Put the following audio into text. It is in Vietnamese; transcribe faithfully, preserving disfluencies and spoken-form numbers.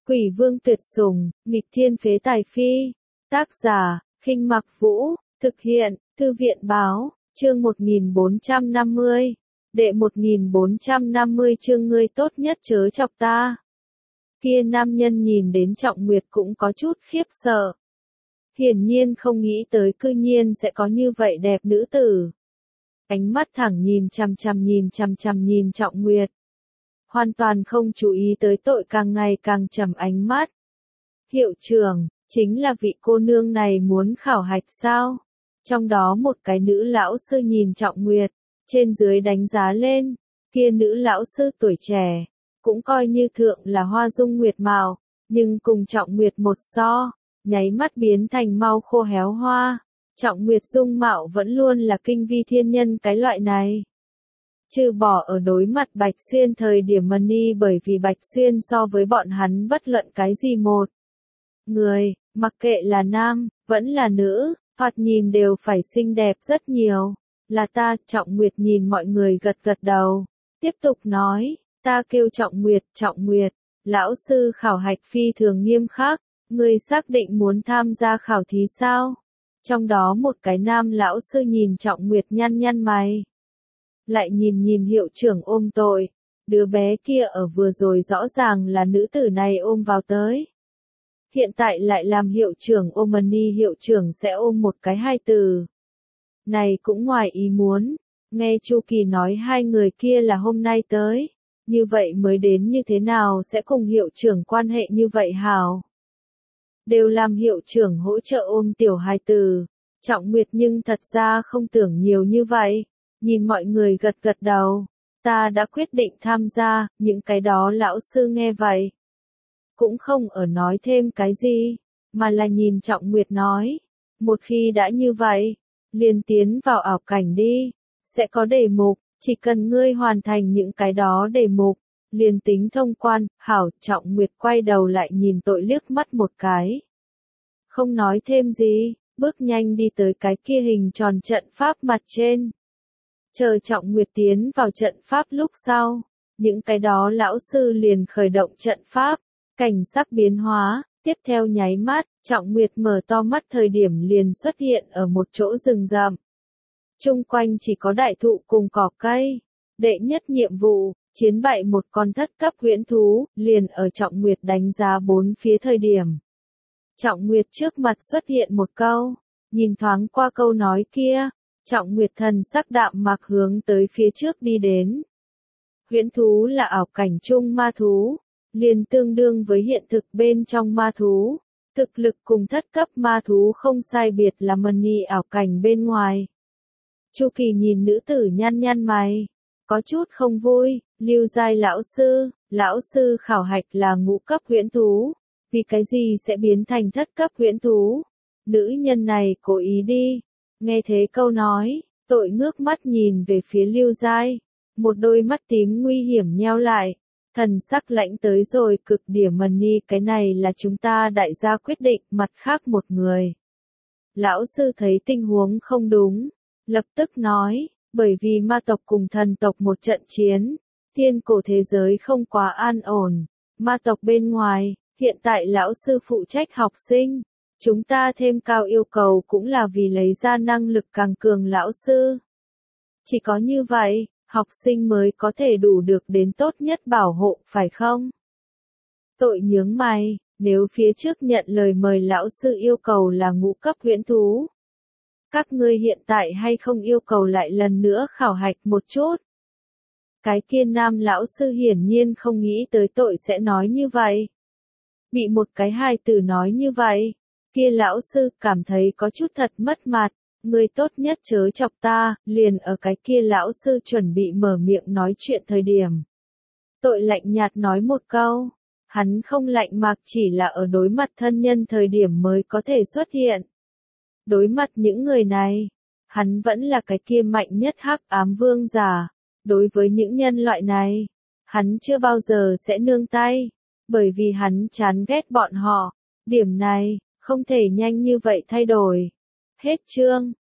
Quỷ vương tuyệt sủng, nghịch thiên phế tài phi. Tác giả, Khinh Mặc Vũ, thực hiện, Thư viện báo, chương một nghìn bốn trăm năm mươi. Đệ một nghìn bốn trăm năm mươi chương ngươi tốt nhất chớ chọc ta. Kia nam nhân nhìn đến Trọng Nguyệt cũng có chút khiếp sợ. Hiển nhiên không nghĩ tới cư nhiên sẽ có như vậy đẹp nữ tử. Ánh mắt thẳng nhìn chằm chằm nhìn chằm chằm nhìn Trọng Nguyệt. Hoàn toàn không chú ý tới tội càng ngày càng trầm ánh mắt. Hiệu trưởng, chính là vị cô nương này muốn khảo hạch sao? Trong đó một cái nữ lão sư nhìn Trọng Nguyệt, trên dưới đánh giá lên, kia nữ lão sư tuổi trẻ, cũng coi như thượng là hoa dung nguyệt mạo, nhưng cùng Trọng Nguyệt một so, nháy mắt biến thành mau khô héo hoa. Trọng Nguyệt dung mạo vẫn luôn là kinh vi thiên nhân cái loại này. Trừ bỏ ở đối mặt Bạch Xuyên thời điểm Money, bởi vì Bạch Xuyên so với bọn hắn bất luận cái gì một người, mặc kệ là nam, vẫn là nữ, thoạt nhìn đều phải xinh đẹp rất nhiều. Là ta, Trọng Nguyệt nhìn mọi người gật gật đầu, tiếp tục nói, ta kêu Trọng Nguyệt, Trọng Nguyệt, lão sư khảo hạch phi thường nghiêm khắc, ngươi xác định muốn tham gia khảo thí sao? Trong đó một cái nam lão sư nhìn Trọng Nguyệt nhăn nhăn mày. Lại nhìn nhìn hiệu trưởng ôm tội, đứa bé kia ở vừa rồi rõ ràng là nữ tử này ôm vào tới. Hiện tại lại làm hiệu trưởng ôm Money, hiệu trưởng sẽ ôm một cái hai từ. Này cũng ngoài ý muốn, nghe Chu Kỳ nói hai người kia là hôm nay tới, như vậy mới đến như thế nào sẽ cùng hiệu trưởng quan hệ như vậy hảo. Đều làm hiệu trưởng hỗ trợ ôm tiểu hài từ, Trọng Nguyệt nhưng thật ra không tưởng nhiều như vậy, nhìn mọi người gật gật đầu, ta đã quyết định tham gia, những cái đó lão sư nghe vậy. Cũng không ở nói thêm cái gì, mà là nhìn Trọng Nguyệt nói, một khi đã như vậy, liền tiến vào ảo cảnh đi, sẽ có đề mục, chỉ cần ngươi hoàn thành những cái đó đề mục, liền tính thông quan. Hảo. Trọng Nguyệt quay đầu lại nhìn tội liếc mắt một cái. Không nói thêm gì, bước nhanh đi tới cái kia hình tròn trận pháp mặt trên. Chờ Trọng Nguyệt tiến vào trận pháp lúc sau, những cái đó lão sư liền khởi động trận pháp, cảnh sắc biến hóa, tiếp theo nháy mắt, Trọng Nguyệt mở to mắt thời điểm liền xuất hiện ở một chỗ rừng rậm. Chung quanh chỉ có đại thụ cùng cỏ cây. Đệ nhất nhiệm vụ, chiến bại một con thất cấp huyễn thú, liền ở Trọng Nguyệt đánh giá bốn phía thời điểm. Trọng Nguyệt trước mặt xuất hiện một câu, nhìn thoáng qua câu nói kia, Trọng Nguyệt thần sắc đạm mạc hướng tới phía trước đi đến. Huyễn thú là ảo cảnh chung ma thú, liền tương đương với hiện thực bên trong ma thú, thực lực cùng thất cấp ma thú không sai biệt là Money ảo cảnh bên ngoài. Chu Kỳ nhìn nữ tử nhăn nhăn mày, có chút không vui, Lưu Giai lão sư, lão sư khảo hạch là ngũ cấp huyễn thú, vì cái gì sẽ biến thành thất cấp huyễn thú? Nữ nhân này cố ý đi. Nghe thế câu nói, tội ngước mắt nhìn về phía Lưu Giai, một đôi mắt tím nguy hiểm nheo lại, thần sắc lãnh tới rồi cực điểm. Money, cái này là chúng ta đại gia quyết định, mặt khác một người. Lão sư thấy tình huống không đúng, lập tức nói, bởi vì ma tộc cùng thần tộc một trận chiến, thiên cổ thế giới không quá an ổn, ma tộc bên ngoài, hiện tại lão sư phụ trách học sinh, chúng ta thêm cao yêu cầu cũng là vì lấy ra năng lực càng cường lão sư. Chỉ có như vậy, học sinh mới có thể đủ được đến tốt nhất bảo hộ, phải không? Tội nhướng mày, nếu phía trước nhận lời mời lão sư yêu cầu là ngũ cấp huyễn thú, các ngươi hiện tại hay không yêu cầu lại lần nữa khảo hạch một chút? Cái kia nam lão sư hiển nhiên không nghĩ tới tội sẽ nói như vậy. Bị một cái hài tử nói như vậy, kia lão sư cảm thấy có chút thật mất mặt, ngươi tốt nhất chớ chọc ta. Liền ở cái kia lão sư chuẩn bị mở miệng nói chuyện thời điểm. Tội lạnh nhạt nói một câu, hắn không lạnh mạc chỉ là ở đối mặt thân nhân thời điểm mới có thể xuất hiện. Đối mặt những người này, hắn vẫn là cái kia mạnh nhất hắc ám vương giả. Đối với những nhân loại này, hắn chưa bao giờ sẽ nương tay, bởi vì hắn chán ghét bọn họ. Điểm này, không thể nhanh như vậy thay đổi. Hết chương.